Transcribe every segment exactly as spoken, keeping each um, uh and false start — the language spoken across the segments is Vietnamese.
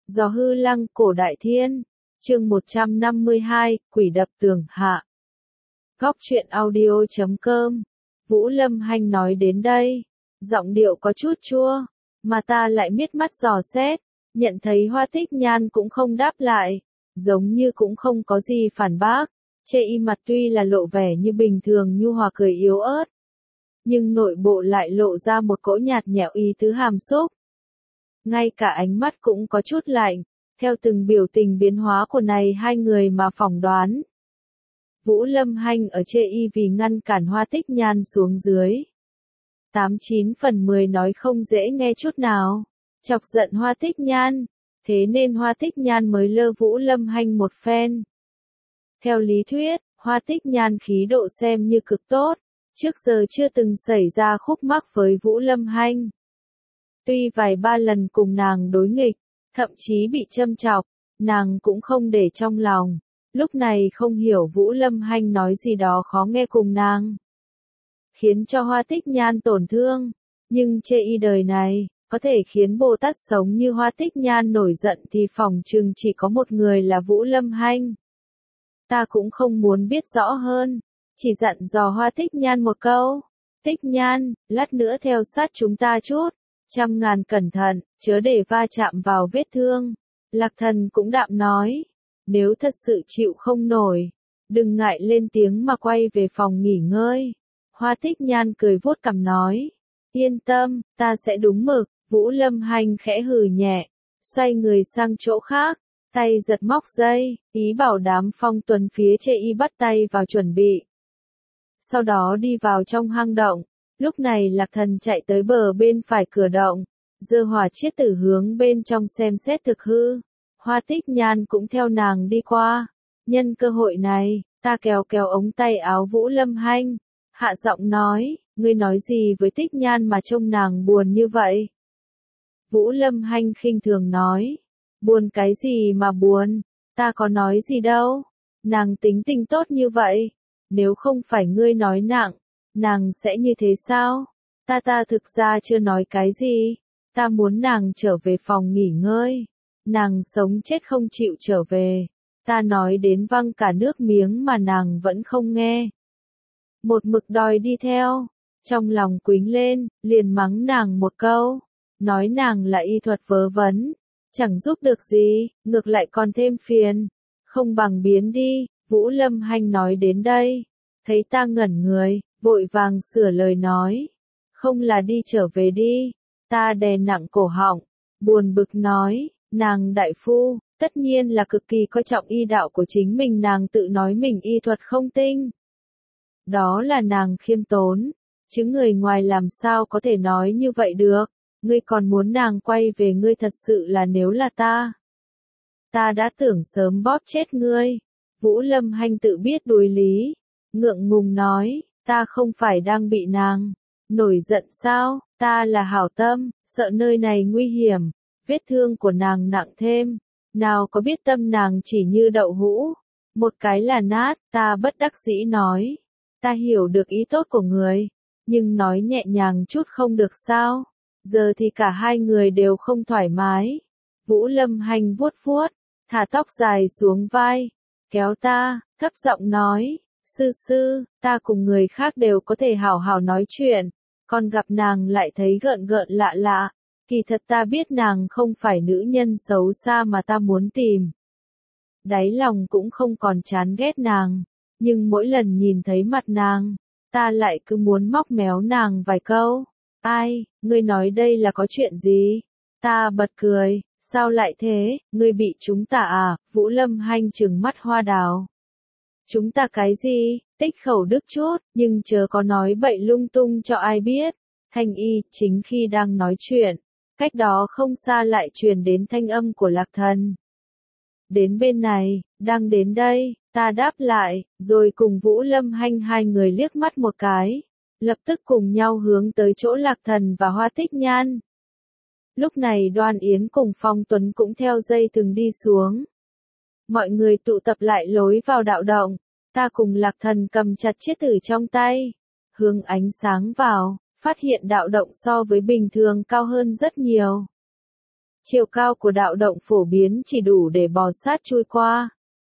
Gió hư lăng cổ đại thiên. Chương một trăm năm mươi hai, quỷ đập tường hạ. Góc truyện audio chấm com. Vũ Lâm Hanh nói đến đây, giọng điệu có chút chua, mà ta lại miết mắt dò xét, nhận thấy Hoa Tích Nhan cũng không đáp lại, giống như cũng không có gì phản bác. Chê y mặt tuy là lộ vẻ như bình thường nhu hòa cười yếu ớt, nhưng nội bộ lại lộ ra một cỗ nhạt nhẽo ý tứ hàm xúc. Ngay cả ánh mắt cũng có chút lạnh, theo từng biểu tình biến hóa của này hai người mà phỏng đoán. Vũ Lâm Hanh ở chê y vì ngăn cản Hoa Tích Nhan xuống dưới. Tám chín phần mười nói không dễ nghe chút nào, chọc giận Hoa Tích Nhan, thế nên Hoa Tích Nhan mới lơ Vũ Lâm Hanh một phen. Theo lý thuyết, Hoa Tích Nhan khí độ xem như cực tốt, trước giờ chưa từng xảy ra khúc mắc với Vũ Lâm Hanh. Tuy vài ba lần cùng nàng đối nghịch, thậm chí bị châm chọc, nàng cũng không để trong lòng. Lúc này không hiểu Vũ Lâm Hanh nói gì đó khó nghe cùng nàng, khiến cho Hoa Tích Nhan tổn thương. Nhưng chê y đời này, có thể khiến Bồ Tát sống như Hoa Tích Nhan nổi giận thì phỏng chừng chỉ có một người là Vũ Lâm Hanh. Ta cũng không muốn biết rõ hơn, chỉ dặn dò Hoa Tích Nhan một câu. Tích Nhan, lát nữa theo sát chúng ta chút, trăm ngàn cẩn thận, chớ để va chạm vào vết thương. Lạc Thần cũng đạm nói, nếu thật sự chịu không nổi, đừng ngại lên tiếng mà quay về phòng nghỉ ngơi. Hoa Tích Nhan cười vuốt cằm nói, yên tâm, ta sẽ đúng mực. Vũ Lâm Hanh khẽ hừ nhẹ, xoay người sang chỗ khác, tay giật móc dây, ý bảo đám Phong Tuấn phía chê y bắt tay vào chuẩn bị. Sau đó đi vào trong hang động. Lúc này Lạc Thần chạy tới bờ bên phải cửa động, giơ hỏa chiết tử hướng bên trong xem xét thực hư. Hoa Tích Nhan cũng theo nàng đi qua. Nhân cơ hội này, ta kéo kéo ống tay áo Vũ Lâm Hanh, hạ giọng nói, ngươi nói gì với Tích Nhan mà trông nàng buồn như vậy? Vũ Lâm Hanh khinh thường nói, buồn cái gì mà buồn, ta có nói gì đâu, nàng tính tình tốt như vậy, nếu không phải ngươi nói nặng, nàng sẽ như thế sao? Ta ta thực ra chưa nói cái gì, ta muốn nàng trở về phòng nghỉ ngơi, nàng sống chết không chịu trở về, ta nói đến văng cả nước miếng mà nàng vẫn không nghe. Một mực đòi đi theo, trong lòng quýnh lên, liền mắng nàng một câu, nói nàng là y thuật vớ vẩn, chẳng giúp được gì, ngược lại còn thêm phiền, không bằng biến đi. Vũ Lâm Hanh nói đến đây, thấy ta ngẩn người, vội vàng sửa lời nói, không là đi trở về đi. Ta đè nặng cổ họng, buồn bực nói, nàng đại phu, tất nhiên là cực kỳ coi trọng y đạo của chính mình, nàng tự nói mình y thuật không tinh. Đó là nàng khiêm tốn, chứ người ngoài làm sao có thể nói như vậy được, ngươi còn muốn nàng quay về, ngươi thật sự là nếu là ta. Ta đã tưởng sớm bóp chết ngươi. Vũ Lâm Hanh tự biết đối lý, ngượng ngùng nói, ta không phải đang bị nàng nổi giận sao, ta là hảo tâm, sợ nơi này nguy hiểm, vết thương của nàng nặng thêm, nào có biết tâm nàng chỉ như đậu hũ, một cái là nát. Ta bất đắc dĩ nói, ta hiểu được ý tốt của người, nhưng nói nhẹ nhàng chút không được sao? Giờ thì cả hai người đều không thoải mái. Vũ Lâm Hanh vuốt vuốt, thả tóc dài xuống vai, kéo ta, thấp giọng nói, sư sư, ta cùng người khác đều có thể hảo hảo nói chuyện, còn gặp nàng lại thấy gợn gợn lạ lạ, kỳ thật ta biết nàng không phải nữ nhân xấu xa mà ta muốn tìm. Đáy lòng cũng không còn chán ghét nàng, nhưng mỗi lần nhìn thấy mặt nàng, ta lại cứ muốn móc méo nàng vài câu. Ai, ngươi nói đây là có chuyện gì? Ta bật cười, sao lại thế, ngươi bị chúng ta à? Vũ Lâm Hanh trừng mắt hoa đào. Chúng ta cái gì? Tích khẩu đức chút, nhưng chớ có nói bậy lung tung cho ai biết. Thanh y, chính khi đang nói chuyện, cách đó không xa lại truyền đến thanh âm của Lạc Thần. Đến bên này, đang đến đây, ta đáp lại, rồi cùng Vũ Lâm Hanh hai người liếc mắt một cái, lập tức cùng nhau hướng tới chỗ Lạc Thần và Hoa Tích Nhan. Lúc này Đoan Yến cùng Phong Tuấn cũng theo dây thừng đi xuống. Mọi người tụ tập lại lối vào đạo động, ta cùng Lạc Thần cầm chặt chiết tử trong tay, hướng ánh sáng vào, phát hiện đạo động so với bình thường cao hơn rất nhiều. Chiều cao của đạo động phổ biến chỉ đủ để bò sát chui qua.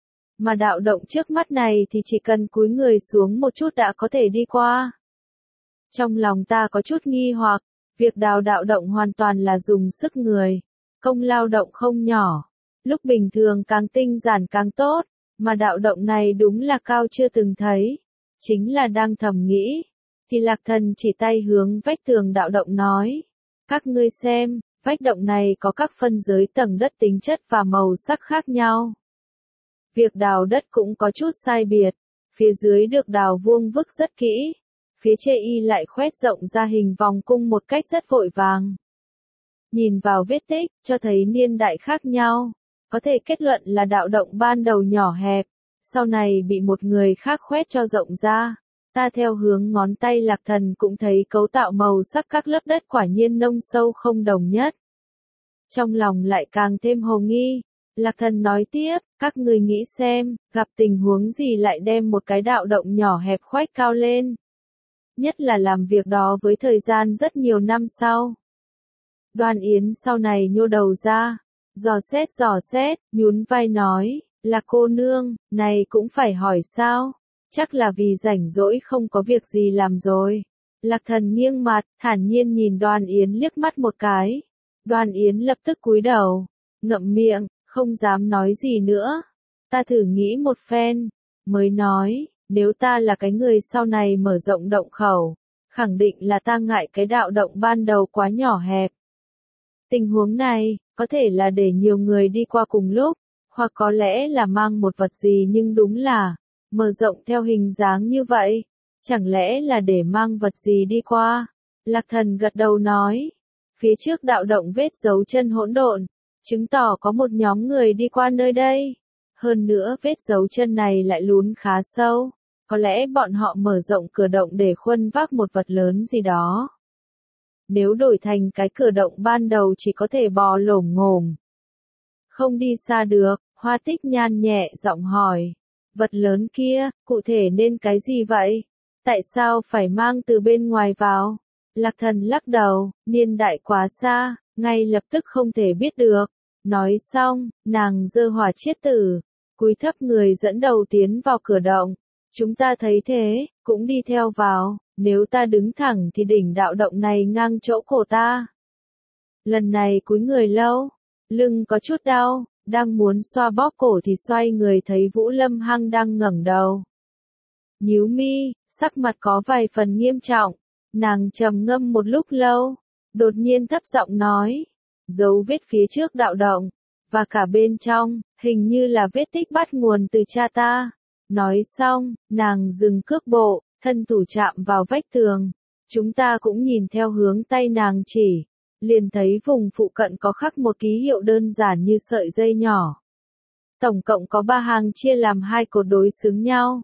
Mà đạo động trước mắt này thì chỉ cần cúi người xuống một chút đã có thể đi qua. Trong lòng ta có chút nghi hoặc, việc đào đạo động hoàn toàn là dùng sức người, công lao động không nhỏ. Lúc bình thường càng tinh giản càng tốt, mà đạo động này đúng là cao chưa từng thấy. Chính là đang thầm nghĩ, thì Lạc Thần chỉ tay hướng vách tường đạo động nói. Các ngươi xem, vách động này có các phân giới tầng đất tính chất và màu sắc khác nhau. Việc đào đất cũng có chút sai biệt, phía dưới được đào vuông vức rất kỹ, phía trên y lại khoét rộng ra hình vòng cung một cách rất vội vàng. Nhìn vào vết tích, cho thấy niên đại khác nhau, có thể kết luận là đạo động ban đầu nhỏ hẹp, sau này bị một người khác khoét cho rộng ra. Ta theo hướng ngón tay Lạc Thần cũng thấy cấu tạo màu sắc các lớp đất quả nhiên nông sâu không đồng nhất. Trong lòng lại càng thêm hồ nghi, Lạc Thần nói tiếp, các người nghĩ xem, gặp tình huống gì lại đem một cái đạo động nhỏ hẹp khoét cao lên. Nhất là làm việc đó với thời gian rất nhiều năm sau. Đoan Yến sau này nhô đầu ra, dò xét dò xét, nhún vai nói, là cô nương, này cũng phải hỏi sao? Chắc là vì rảnh rỗi không có việc gì làm rồi. Lạc Thần nghiêng mặt, thản nhiên nhìn Đoan Yến liếc mắt một cái. Đoan Yến lập tức cúi đầu, ngậm miệng, không dám nói gì nữa. Ta thử nghĩ một phen, mới nói, nếu ta là cái người sau này mở rộng động khẩu, khẳng định là ta ngại cái đạo động ban đầu quá nhỏ hẹp. Tình huống này, có thể là để nhiều người đi qua cùng lúc, hoặc có lẽ là mang một vật gì nhưng đúng là, mở rộng theo hình dáng như vậy, chẳng lẽ là để mang vật gì đi qua. Lạc Thần gật đầu nói, phía trước đạo động vết dấu chân hỗn độn, chứng tỏ có một nhóm người đi qua nơi đây. Hơn nữa vết dấu chân này lại lún khá sâu, có lẽ bọn họ mở rộng cửa động để khuân vác một vật lớn gì đó. Nếu đổi thành cái cửa động ban đầu chỉ có thể bò lổm ngổm, không đi xa được, Hoa Tích Nhan nhẹ giọng hỏi, vật lớn kia, cụ thể nên cái gì vậy? Tại sao phải mang từ bên ngoài vào? Lạc Thần lắc đầu, niên đại quá xa, ngay lập tức không thể biết được. Nói xong, nàng giơ hỏa chiết tử, cúi thấp người dẫn đầu tiến vào cửa động. Chúng ta thấy thế, cũng đi theo vào, nếu ta đứng thẳng thì đỉnh đạo động này ngang chỗ cổ ta. Lần này cúi người lâu, lưng có chút đau, đang muốn xoa bóp cổ thì xoay người thấy Vũ Lâm Hăng đang ngẩng đầu. Nhíu mi, sắc mặt có vài phần nghiêm trọng, nàng trầm ngâm một lúc lâu, đột nhiên thấp giọng nói, dấu vết phía trước đạo động, và cả bên trong, hình như là vết tích bắt nguồn từ cha ta. Nói xong, nàng dừng cước bộ, thân thủ chạm vào vách tường. Chúng ta cũng nhìn theo hướng tay nàng chỉ, liền thấy vùng phụ cận có khắc một ký hiệu đơn giản như sợi dây nhỏ. Tổng cộng có ba hàng chia làm hai cột đối xứng nhau.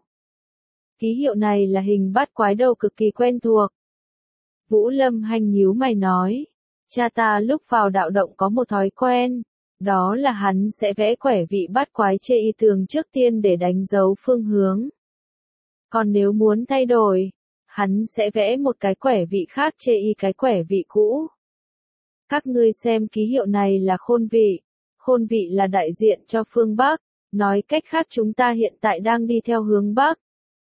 Ký hiệu này là hình bát quái đầu cực kỳ quen thuộc. Vũ Lâm Hanh nhíu mày nói, cha ta lúc vào đạo động có một thói quen, đó là hắn sẽ vẽ quẻ vị bát quái chê y tường trước tiên để đánh dấu phương hướng. Còn nếu muốn thay đổi, hắn sẽ vẽ một cái quẻ vị khác chê y cái quẻ vị cũ. Các ngươi xem ký hiệu này là khôn vị, khôn vị là đại diện cho phương Bắc, nói cách khác chúng ta hiện tại đang đi theo hướng Bắc.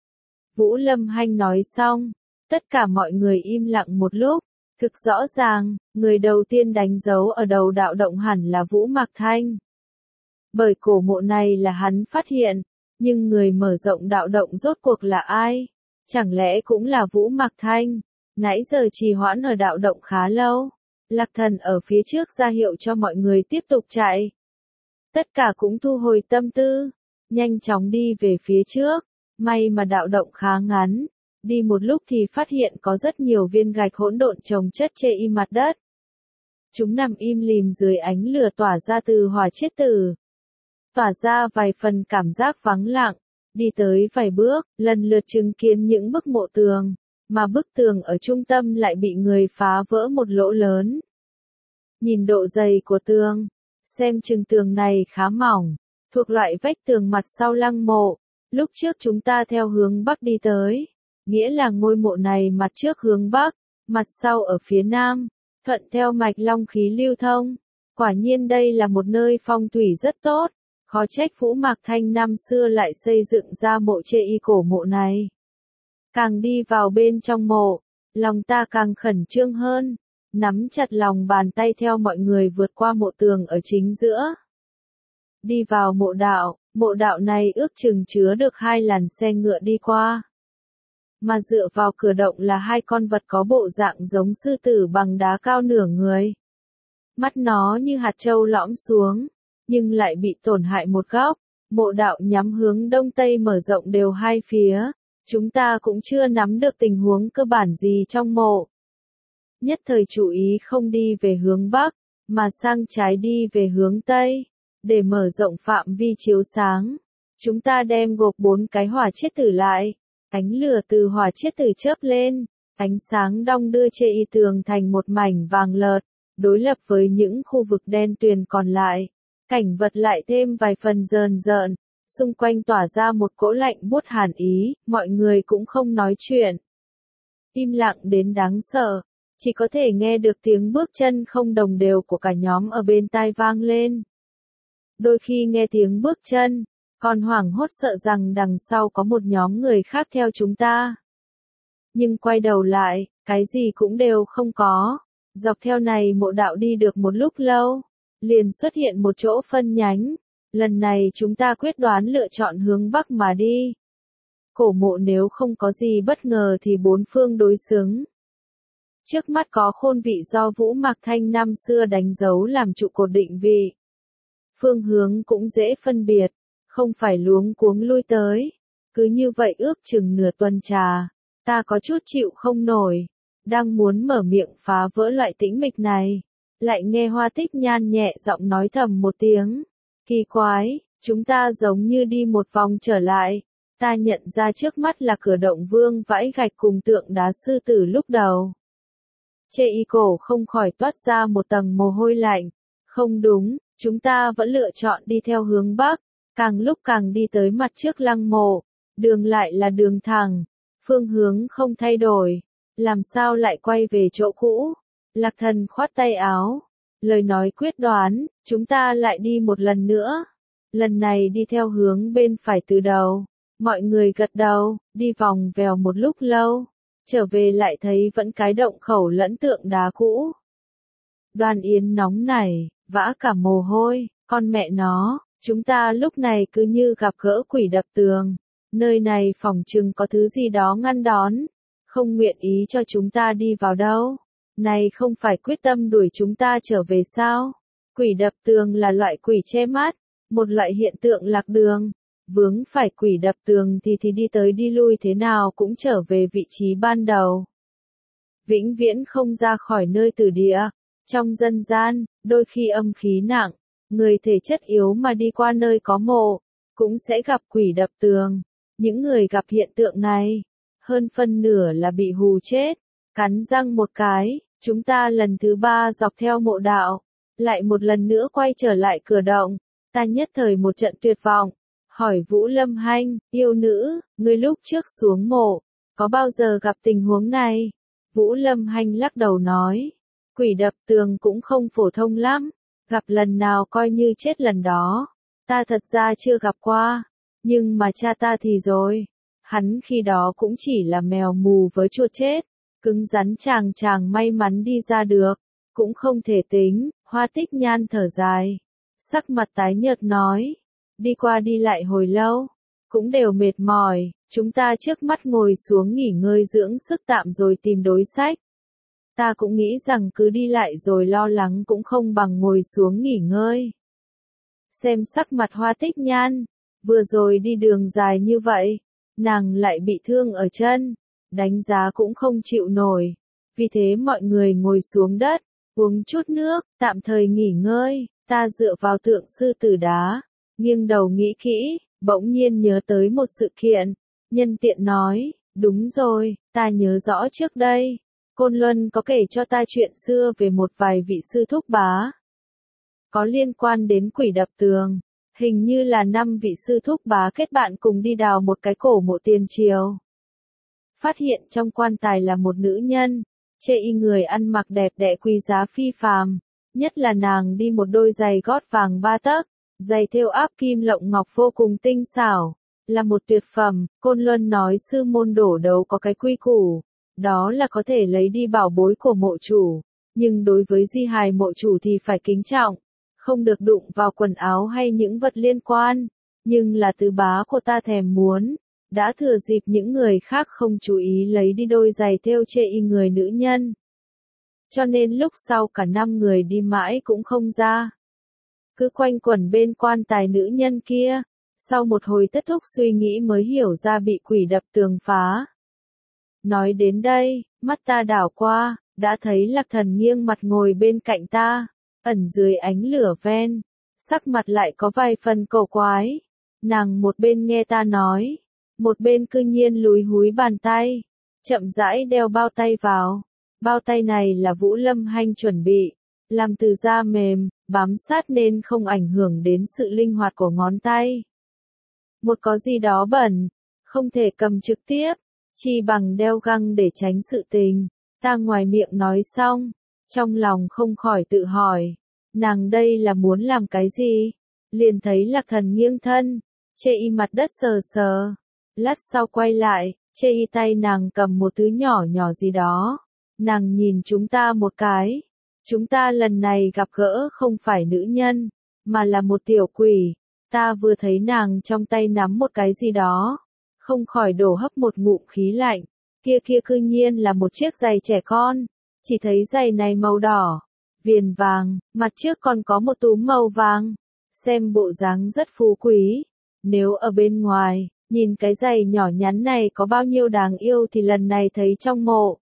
Vũ Lâm Hanh nói xong, tất cả mọi người im lặng một lúc. Thực rõ ràng, người đầu tiên đánh dấu ở đầu đạo động hẳn là Vũ Mạc Thanh. Bởi cổ mộ này là hắn phát hiện, nhưng người mở rộng đạo động rốt cuộc là ai? Chẳng lẽ cũng là Vũ Mạc Thanh? Nãy giờ trì hoãn ở đạo động khá lâu. Lạc Thần ở phía trước ra hiệu cho mọi người tiếp tục chạy. Tất cả cũng thu hồi tâm tư, nhanh chóng đi về phía trước. May mà đạo động khá ngắn. Đi một lúc thì phát hiện có rất nhiều viên gạch hỗn độn chồng chất trên y mặt đất. Chúng nằm im lìm dưới ánh lửa tỏa ra từ hỏa chiết tử. Tỏa ra vài phần cảm giác vắng lặng, đi tới vài bước, lần lượt chứng kiến những bức mộ tường, mà bức tường ở trung tâm lại bị người phá vỡ một lỗ lớn. Nhìn độ dày của tường, xem chừng tường này khá mỏng, thuộc loại vách tường mặt sau lăng mộ, lúc trước chúng ta theo hướng Bắc đi tới. Nghĩa là ngôi mộ này mặt trước hướng Bắc, mặt sau ở phía Nam, thuận theo mạch long khí lưu thông. Quả nhiên đây là một nơi phong thủy rất tốt, khó trách Vũ Mạc Thanh năm xưa lại xây dựng ra mộ Chê Y cổ mộ này. Càng đi vào bên trong mộ, lòng ta càng khẩn trương hơn, nắm chặt lòng bàn tay theo mọi người vượt qua mộ tường ở chính giữa. Đi vào mộ đạo, mộ đạo này ước chừng chứa được hai làn xe ngựa đi qua. Mà dựa vào cửa động là hai con vật có bộ dạng giống sư tử bằng đá cao nửa người. Mắt nó như hạt trâu lõm xuống, nhưng lại bị tổn hại một góc. Mộ đạo nhắm hướng đông tây mở rộng đều hai phía. Chúng ta cũng chưa nắm được tình huống cơ bản gì trong mộ. Nhất thời chú ý không đi về hướng bắc, mà sang trái đi về hướng tây, để mở rộng phạm vi chiếu sáng. Chúng ta đem gộp bốn cái hỏa chiết tử lại, ánh lửa từ hỏa chiết tử chớp lên, ánh sáng đong đưa Chê Y tường thành một mảnh vàng lợt, đối lập với những khu vực đen tuyền còn lại. Cảnh vật lại thêm vài phần rờn rợn, xung quanh tỏa ra một cỗ lạnh buốt hàn ý, mọi người cũng không nói chuyện. Im lặng đến đáng sợ, chỉ có thể nghe được tiếng bước chân không đồng đều của cả nhóm ở bên tai vang lên. Đôi khi nghe tiếng bước chân, còn hoảng hốt sợ rằng đằng sau có một nhóm người khác theo chúng ta. Nhưng quay đầu lại, cái gì cũng đều không có. Dọc theo này mộ đạo đi được một lúc lâu, liền xuất hiện một chỗ phân nhánh. Lần này chúng ta quyết đoán lựa chọn hướng bắc mà đi. Cổ mộ nếu không có gì bất ngờ thì bốn phương đối xứng. Trước mắt có khôn vị do Vũ Mạc Thanh năm xưa đánh dấu làm trụ cột định vị. Phương hướng cũng dễ phân biệt, không phải luống cuống lui tới. Cứ như vậy ước chừng nửa tuần trà, ta có chút chịu không nổi. Đang muốn mở miệng phá vỡ loại tĩnh mịch này, lại nghe Hoa Tích Nhan nhẹ giọng nói thầm một tiếng. Kỳ quái, chúng ta giống như đi một vòng trở lại. Ta nhận ra trước mắt là cửa động vương vãi gạch cùng tượng đá sư tử lúc đầu. Chê Y cổ không khỏi toát ra một tầng mồ hôi lạnh. Không đúng, chúng ta vẫn lựa chọn đi theo hướng bắc, càng lúc càng đi tới mặt trước lăng mộ. Đường lại là đường thẳng, phương hướng không thay đổi. Làm sao lại quay về chỗ cũ? Lạc Thần khoát tay áo. Lời nói quyết đoán, chúng ta lại đi một lần nữa. Lần này đi theo hướng bên phải từ đầu. Mọi người gật đầu, đi vòng vèo một lúc lâu. Trở về lại thấy vẫn cái động khẩu lẫn tượng đá cũ. Đoan Yến nóng nảy, vã cả mồ hôi, con mẹ nó, chúng ta lúc này cứ như gặp gỡ quỷ đập tường. Nơi này phỏng chừng có thứ gì đó ngăn đón. Không nguyện ý cho chúng ta đi vào đâu. Này không phải quyết tâm đuổi chúng ta trở về sao? Quỷ đập tường là loại quỷ che mắt, một loại hiện tượng lạc đường. Vướng phải quỷ đập tường thì thì đi tới đi lui thế nào cũng trở về vị trí ban đầu. Vĩnh viễn không ra khỏi nơi tử địa. Trong dân gian, đôi khi âm khí nặng, người thể chất yếu mà đi qua nơi có mộ, cũng sẽ gặp quỷ đập tường. Những người gặp hiện tượng này, hơn phân nửa là bị hù chết. Cắn răng một cái, chúng ta lần thứ ba dọc theo mộ đạo, lại một lần nữa quay trở lại cửa động. Ta nhất thời một trận tuyệt vọng, hỏi Vũ Lâm Hanh, yêu nữ, ngươi lúc trước xuống mộ, có bao giờ gặp tình huống này? Vũ Lâm Hanh lắc đầu nói, quỷ đập tường cũng không phổ thông lắm, gặp lần nào coi như chết lần đó. Ta thật ra chưa gặp qua, nhưng mà cha ta thì rồi, hắn khi đó cũng chỉ là mèo mù với chuột chết. Cứng rắn chàng chàng may mắn đi ra được, cũng không thể tính. Hoa Tích Nhan thở dài, sắc mặt tái nhợt nói, đi qua đi lại hồi lâu, cũng đều mệt mỏi, chúng ta trước mắt ngồi xuống nghỉ ngơi dưỡng sức tạm rồi tìm đối sách. Ta cũng nghĩ rằng cứ đi lại rồi lo lắng cũng không bằng ngồi xuống nghỉ ngơi. Xem sắc mặt Hoa Tích Nhan, vừa rồi đi đường dài như vậy, nàng lại bị thương ở chân. Đánh giá cũng không chịu nổi. Vì thế mọi người ngồi xuống đất, uống chút nước, tạm thời nghỉ ngơi. Ta dựa vào tượng sư tử đá, nghiêng đầu nghĩ kỹ, bỗng nhiên nhớ tới một sự kiện. Nhân tiện nói, đúng rồi, ta nhớ rõ trước đây. Côn Luân có kể cho ta chuyện xưa về một vài vị sư thúc bá. Có liên quan đến quỷ đập tường. Hình như là năm vị sư thúc bá kết bạn cùng đi đào một cái cổ mộ tiền triều. Phát hiện trong quan tài là một nữ nhân, Chê Y người ăn mặc đẹp đẽ quý giá phi phàm, Nhất là nàng đi một đôi giày gót vàng ba tấc, giày thêu áp kim lộng ngọc vô cùng tinh xảo, là một tuyệt phẩm. Côn Luân nói sư môn đổ đấu có cái quy củ, đó là có thể lấy đi bảo bối của mộ chủ, nhưng đối với di hài mộ chủ thì phải kính trọng, không được đụng vào quần áo hay những vật liên quan. Nhưng là tứ bá của ta thèm muốn, đã thừa dịp những người khác không chú ý lấy đi đôi giày thêu chê y người nữ nhân. Cho nên lúc sau cả năm người đi mãi cũng không ra. Cứ quanh quẩn bên quan tài nữ nhân kia, sau một hồi thất thúc suy nghĩ mới hiểu ra bị quỷ đập tường phá. Nói đến đây, mắt ta đảo qua, đã thấy Lạc Thần nghiêng mặt ngồi bên cạnh ta, ẩn dưới ánh lửa ven, sắc mặt lại có vài phần cổ quái. Nàng một bên nghe ta nói, một bên cư nhiên lúi húi bàn tay, chậm rãi đeo bao tay vào. Bao tay này là Vũ Lâm Hanh chuẩn bị, làm từ da mềm, bám sát nên không ảnh hưởng đến sự linh hoạt của ngón tay. Một có gì đó bẩn, không thể cầm trực tiếp, chi bằng đeo găng để tránh sự tình. Ta ngoài miệng nói xong, trong lòng không khỏi tự hỏi, nàng đây là muốn làm cái gì? Liền thấy Lạc Thần nghiêng thân, chê y mặt đất sờ sờ. Lát sau quay lại, chê y tay nàng cầm một thứ nhỏ nhỏ gì đó. Nàng nhìn chúng ta một cái. Chúng ta lần này gặp gỡ không phải nữ nhân, mà là một tiểu quỷ. Ta vừa thấy nàng trong tay nắm một cái gì đó, không khỏi đổ hấp một ngụm khí lạnh. Kia kia cư nhiên là một chiếc giày trẻ con. Chỉ thấy giày này màu đỏ, viền vàng, mặt trước còn có một túm màu vàng. Xem bộ dáng rất phú quý. Nếu ở bên ngoài, nhìn cái giày nhỏ nhắn này có bao nhiêu đáng yêu thì lần này thấy trong mộ.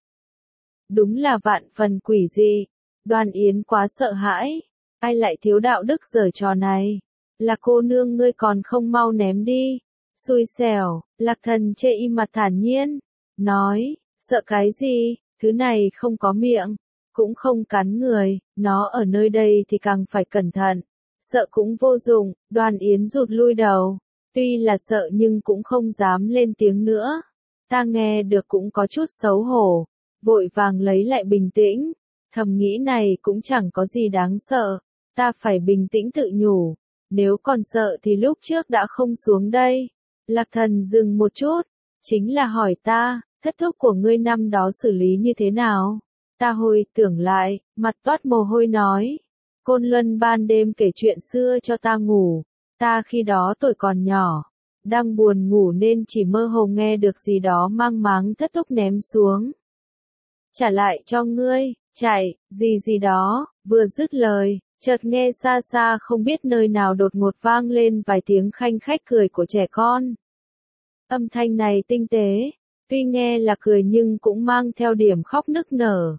Đúng là vạn phần quỷ dị. Đoan Yến quá sợ hãi. Ai lại thiếu đạo đức giở trò này? Là cô nương ngươi còn không mau ném đi. Xui xẻo. Lạc Thần chê y mặt thản nhiên. Nói, sợ cái gì? Thứ này không có miệng, cũng không cắn người. Nó ở nơi đây thì càng phải cẩn thận. Sợ cũng vô dụng. Đoan Yến rụt lui đầu. Tuy là sợ nhưng cũng không dám lên tiếng nữa. Ta nghe được cũng có chút xấu hổ. Vội vàng lấy lại bình tĩnh. Thầm nghĩ này cũng chẳng có gì đáng sợ. Ta phải bình tĩnh tự nhủ. Nếu còn sợ thì lúc trước đã không xuống đây. Lạc Thần dừng một chút. Chính là hỏi ta, thất thúc của ngươi năm đó xử lý như thế nào? Ta hồi tưởng lại, mặt toát mồ hôi nói. Côn Luân ban đêm kể chuyện xưa cho ta ngủ. Ta khi đó tuổi còn nhỏ. Đang buồn ngủ nên chỉ mơ hồ nghe được gì đó mang máng thất thúc ném xuống. Trả lại cho ngươi, chạy, gì gì đó, vừa dứt lời, chợt nghe xa xa không biết nơi nào đột ngột vang lên vài tiếng khanh khách cười của trẻ con. Âm thanh này tinh tế, tuy nghe là cười nhưng cũng mang theo điểm khóc nức nở.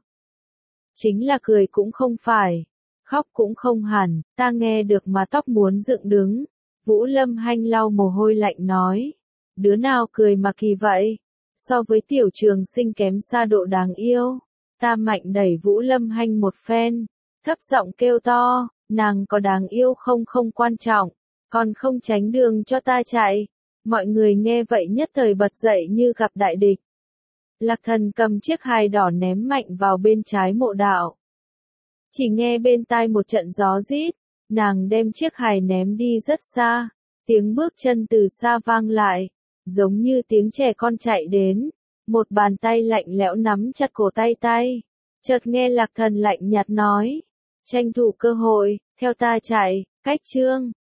Chính là cười cũng không phải, khóc cũng không hẳn, ta nghe được mà tóc muốn dựng đứng. Vũ Lâm Hanh lau mồ hôi lạnh nói, đứa nào cười mà kỳ vậy? So với tiểu trường sinh kém xa độ đáng yêu. Ta mạnh đẩy Vũ Lâm Hanh một phen, thấp giọng kêu to, nàng có đáng yêu không không quan trọng, còn không tránh đường cho ta chạy. Mọi người nghe vậy nhất thời bật dậy như gặp đại địch. Lạc Thần cầm chiếc hài đỏ ném mạnh vào bên trái mộ đạo. Chỉ nghe bên tai một trận gió rít, nàng đem chiếc hài ném đi rất xa, tiếng bước chân từ xa vang lại, giống như tiếng trẻ con chạy đến, một bàn tay lạnh lẽo nắm chặt cổ tay tay. Chợt nghe Lạc Thần lạnh nhạt nói, tranh thủ cơ hội, theo ta chạy, cách chương.